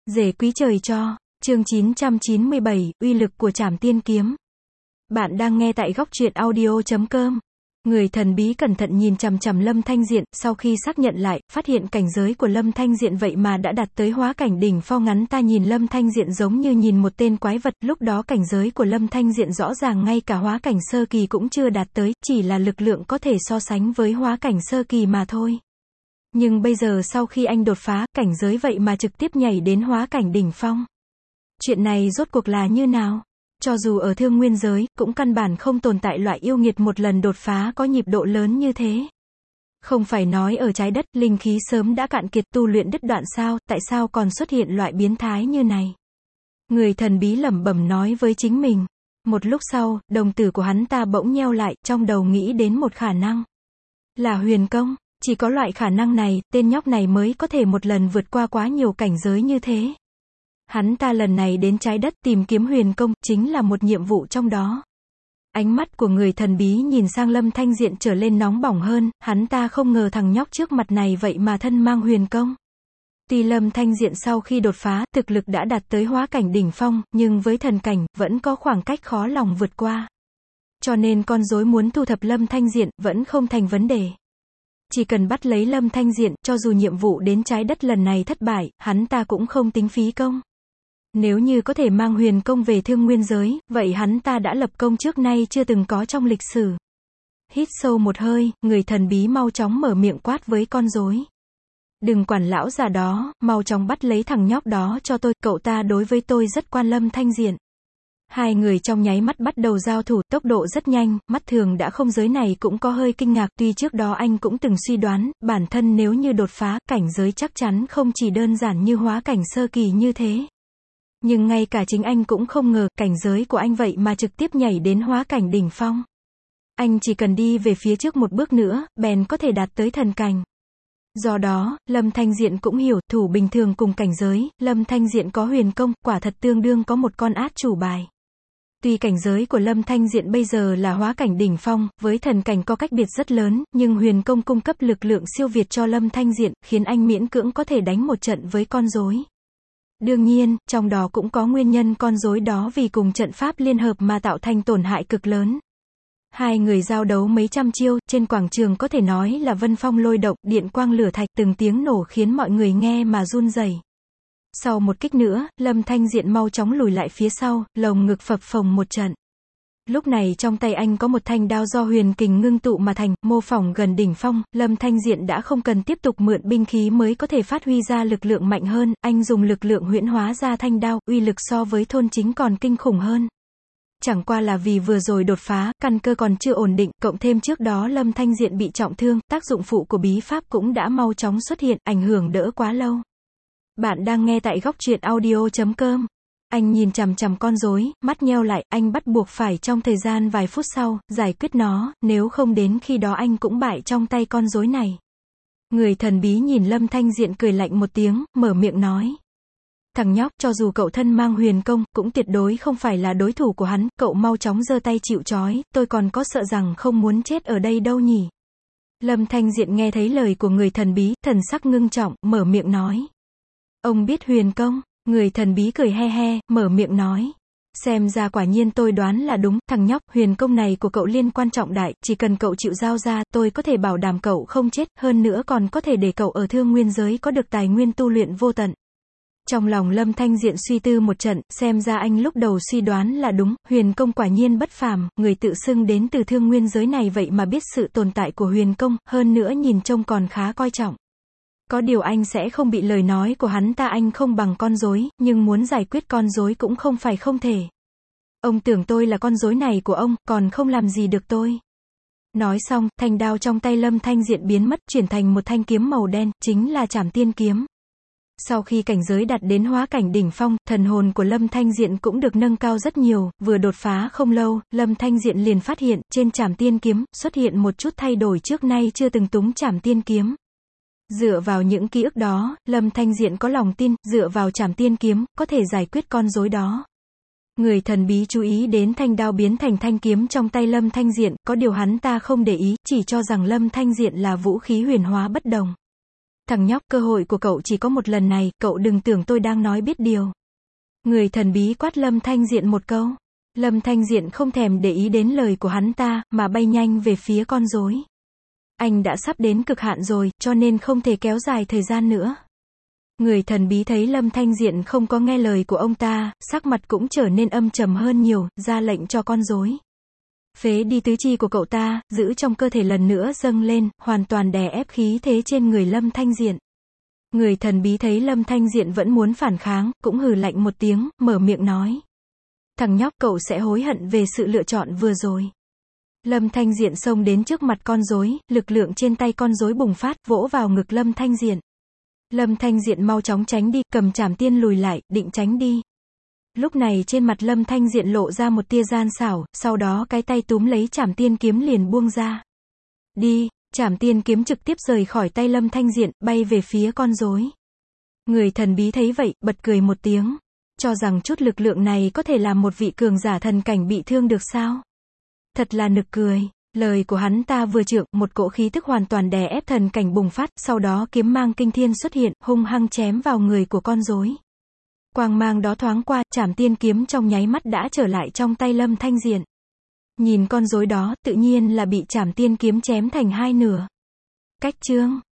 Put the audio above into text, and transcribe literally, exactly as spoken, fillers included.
Rể quý trời cho, chương chín trăm chín mươi bảy, uy lực của trảm tiên kiếm. Bạn đang nghe tại góc truyện audio chấm com. Người thần bí cẩn thận nhìn chằm chằm Lâm Thanh Diện, sau khi xác nhận lại, phát hiện cảnh giới của Lâm Thanh Diện vậy mà đã đạt tới hóa cảnh đỉnh phong. Ngắn ta nhìn Lâm Thanh Diện giống như nhìn một tên quái vật, lúc đó cảnh giới của Lâm Thanh Diện rõ ràng ngay cả hóa cảnh sơ kỳ cũng chưa đạt tới, chỉ là lực lượng có thể so sánh với hóa cảnh sơ kỳ mà thôi. Nhưng bây giờ sau khi anh đột phá, cảnh giới vậy mà trực tiếp nhảy đến hóa cảnh đỉnh phong. Chuyện này rốt cuộc là như nào? Cho dù ở thương nguyên giới, cũng căn bản không tồn tại loại yêu nghiệt một lần đột phá có nhịp độ lớn như thế. Không phải nói ở trái đất, linh khí sớm đã cạn kiệt, tu luyện đứt đoạn sao, tại sao còn xuất hiện loại biến thái như này? Người thần bí lẩm bẩm nói với chính mình. Một lúc sau, đồng tử của hắn ta bỗng nheo lại, trong đầu nghĩ đến một khả năng. Là huyền công. Chỉ có loại khả năng này, tên nhóc này mới có thể một lần vượt qua quá nhiều cảnh giới như thế. Hắn ta lần này đến trái đất tìm kiếm huyền công, chính là một nhiệm vụ trong đó. Ánh mắt của người thần bí nhìn sang Lâm Thanh Diện trở lên nóng bỏng hơn, hắn ta không ngờ thằng nhóc trước mặt này vậy mà thân mang huyền công. Tuy Lâm Thanh Diện sau khi đột phá, thực lực đã đạt tới hóa cảnh đỉnh phong, nhưng với thần cảnh, vẫn có khoảng cách khó lòng vượt qua. Cho nên con rối muốn thu thập Lâm Thanh Diện, vẫn không thành vấn đề. Chỉ cần bắt lấy Lâm Thanh Diện, cho dù nhiệm vụ đến trái đất lần này thất bại, hắn ta cũng không tính phí công. Nếu như có thể mang huyền công về thương nguyên giới, vậy hắn ta đã lập công trước nay chưa từng có trong lịch sử. Hít sâu một hơi, người thần bí mau chóng mở miệng quát với con rối. Đừng quản lão già đó, mau chóng bắt lấy thằng nhóc đó cho tôi, cậu ta đối với tôi rất quan. Lâm Thanh Diện. Hai người trong nháy mắt bắt đầu giao thủ, tốc độ rất nhanh, mắt thường đã không giới này cũng có hơi kinh ngạc, tuy trước đó anh cũng từng suy đoán, bản thân nếu như đột phá, cảnh giới chắc chắn không chỉ đơn giản như hóa cảnh sơ kỳ như thế. Nhưng ngay cả chính anh cũng không ngờ, cảnh giới của anh vậy mà trực tiếp nhảy đến hóa cảnh đỉnh phong. Anh chỉ cần đi về phía trước một bước nữa, bèn có thể đạt tới thần cảnh. Do đó, Lâm Thanh Diện cũng hiểu, thủ bình thường cùng cảnh giới, Lâm Thanh Diện có huyền công, quả thật tương đương có một con át chủ bài. Tuy cảnh giới của Lâm Thanh Diện bây giờ là hóa cảnh đỉnh phong, với thần cảnh có cách biệt rất lớn, nhưng huyền công cung cấp lực lượng siêu việt cho Lâm Thanh Diện, khiến anh miễn cưỡng có thể đánh một trận với con rối. Đương nhiên, trong đó cũng có nguyên nhân con rối đó vì cùng trận pháp liên hợp mà tạo thành tổn hại cực lớn. Hai người giao đấu mấy trăm chiêu, trên quảng trường có thể nói là vân phong lôi động, điện quang lửa thạch, từng tiếng nổ khiến mọi người nghe mà run rẩy. Sau một kích nữa, Lâm Thanh Diện mau chóng lùi lại phía sau, lồng ngực phập phồng một trận. Lúc này trong tay anh có một thanh đao do huyền kình ngưng tụ mà thành, mô phỏng gần đỉnh phong, Lâm Thanh Diện đã không cần tiếp tục mượn binh khí mới có thể phát huy ra lực lượng mạnh hơn, anh dùng lực lượng huyễn hóa ra thanh đao, uy lực so với thôn chính còn kinh khủng hơn. Chẳng qua là vì vừa rồi đột phá, căn cơ còn chưa ổn định, cộng thêm trước đó Lâm Thanh Diện bị trọng thương, tác dụng phụ của bí pháp cũng đã mau chóng xuất hiện, ảnh hưởng đỡ quá lâu. Bạn đang nghe tại góc truyện audio chấm com. Anh nhìn chằm chằm con rối, mắt nheo lại, anh bắt buộc phải trong thời gian vài phút sau, giải quyết nó, nếu không đến khi đó anh cũng bại trong tay con rối này. Người thần bí nhìn Lâm Thanh Diện cười lạnh một tiếng, mở miệng nói. Thằng nhóc, cho dù cậu thân mang huyền công, cũng tuyệt đối không phải là đối thủ của hắn, cậu mau chóng giơ tay chịu trói, tôi còn có sợ rằng không muốn chết ở đây đâu nhỉ. Lâm Thanh Diện nghe thấy lời của người thần bí, thần sắc ngưng trọng, mở miệng nói. Ông biết huyền công? Người thần bí cười he he, mở miệng nói. Xem ra quả nhiên tôi đoán là đúng, thằng nhóc, huyền công này của cậu liên quan trọng đại, chỉ cần cậu chịu giao ra, tôi có thể bảo đảm cậu không chết, hơn nữa còn có thể để cậu ở thương nguyên giới có được tài nguyên tu luyện vô tận. Trong lòng Lâm Thanh Diện suy tư một trận, xem ra anh lúc đầu suy đoán là đúng, huyền công quả nhiên bất phàm, người tự xưng đến từ thương nguyên giới này vậy mà biết sự tồn tại của huyền công, hơn nữa nhìn trông còn khá coi trọng. Có điều anh sẽ không bị lời nói của hắn ta, anh không bằng con rối, nhưng muốn giải quyết con rối cũng không phải không thể. Ông tưởng tôi là con rối này của ông, còn không làm gì được tôi. Nói xong, thanh đao trong tay Lâm Thanh Diện biến mất, chuyển thành một thanh kiếm màu đen, chính là trảm tiên kiếm. Sau khi cảnh giới đạt đến hóa cảnh đỉnh phong, thần hồn của Lâm Thanh Diện cũng được nâng cao rất nhiều, vừa đột phá không lâu, Lâm Thanh Diện liền phát hiện, trên trảm tiên kiếm, xuất hiện một chút thay đổi trước nay chưa từng túng trảm tiên kiếm. Dựa vào những ký ức đó, Lâm Thanh Diện có lòng tin, dựa vào trảm tiên kiếm, có thể giải quyết con rối đó. Người thần bí chú ý đến thanh đao biến thành thanh kiếm trong tay Lâm Thanh Diện, có điều hắn ta không để ý, chỉ cho rằng Lâm Thanh Diện là vũ khí huyền hóa bất đồng. Thằng nhóc, cơ hội của cậu chỉ có một lần này, cậu đừng tưởng tôi đang nói biết điều. Người thần bí quát Lâm Thanh Diện một câu. Lâm Thanh Diện không thèm để ý đến lời của hắn ta, mà bay nhanh về phía con rối. Anh đã sắp đến cực hạn rồi, cho nên không thể kéo dài thời gian nữa. Người thần bí thấy Lâm Thanh Diện không có nghe lời của ông ta, sắc mặt cũng trở nên âm trầm hơn nhiều, ra lệnh cho con rối phế đi tứ chi của cậu ta, giữ trong cơ thể lần nữa dâng lên, hoàn toàn đè ép khí thế trên người Lâm Thanh Diện. Người thần bí thấy Lâm Thanh Diện vẫn muốn phản kháng, cũng hừ lạnh một tiếng, mở miệng nói. Thằng nhóc, cậu sẽ hối hận về sự lựa chọn vừa rồi. Lâm Thanh Diện xông đến trước mặt con rối, lực lượng trên tay con rối bùng phát, vỗ vào ngực Lâm Thanh Diện. Lâm Thanh Diện mau chóng tránh đi, cầm trảm tiên lùi lại, định tránh đi. Lúc này trên mặt Lâm Thanh Diện lộ ra một tia gian xảo, sau đó cái tay túm lấy trảm tiên kiếm liền buông ra. Đi, trảm tiên kiếm trực tiếp rời khỏi tay Lâm Thanh Diện, bay về phía con rối. Người thần bí thấy vậy, bật cười một tiếng. Cho rằng chút lực lượng này có thể làm một vị cường giả thần cảnh bị thương được sao? Thật là nực cười. Lời của hắn ta vừa trượng, một cỗ khí tức hoàn toàn đè ép thần cảnh bùng phát, sau đó kiếm mang kinh thiên xuất hiện, hung hăng chém vào người của con rối. Quang mang đó thoáng qua, trảm tiên kiếm trong nháy mắt đã trở lại trong tay Lâm Thanh Diện. Nhìn con rối đó, tự nhiên là bị trảm tiên kiếm chém thành hai nửa. Cách chương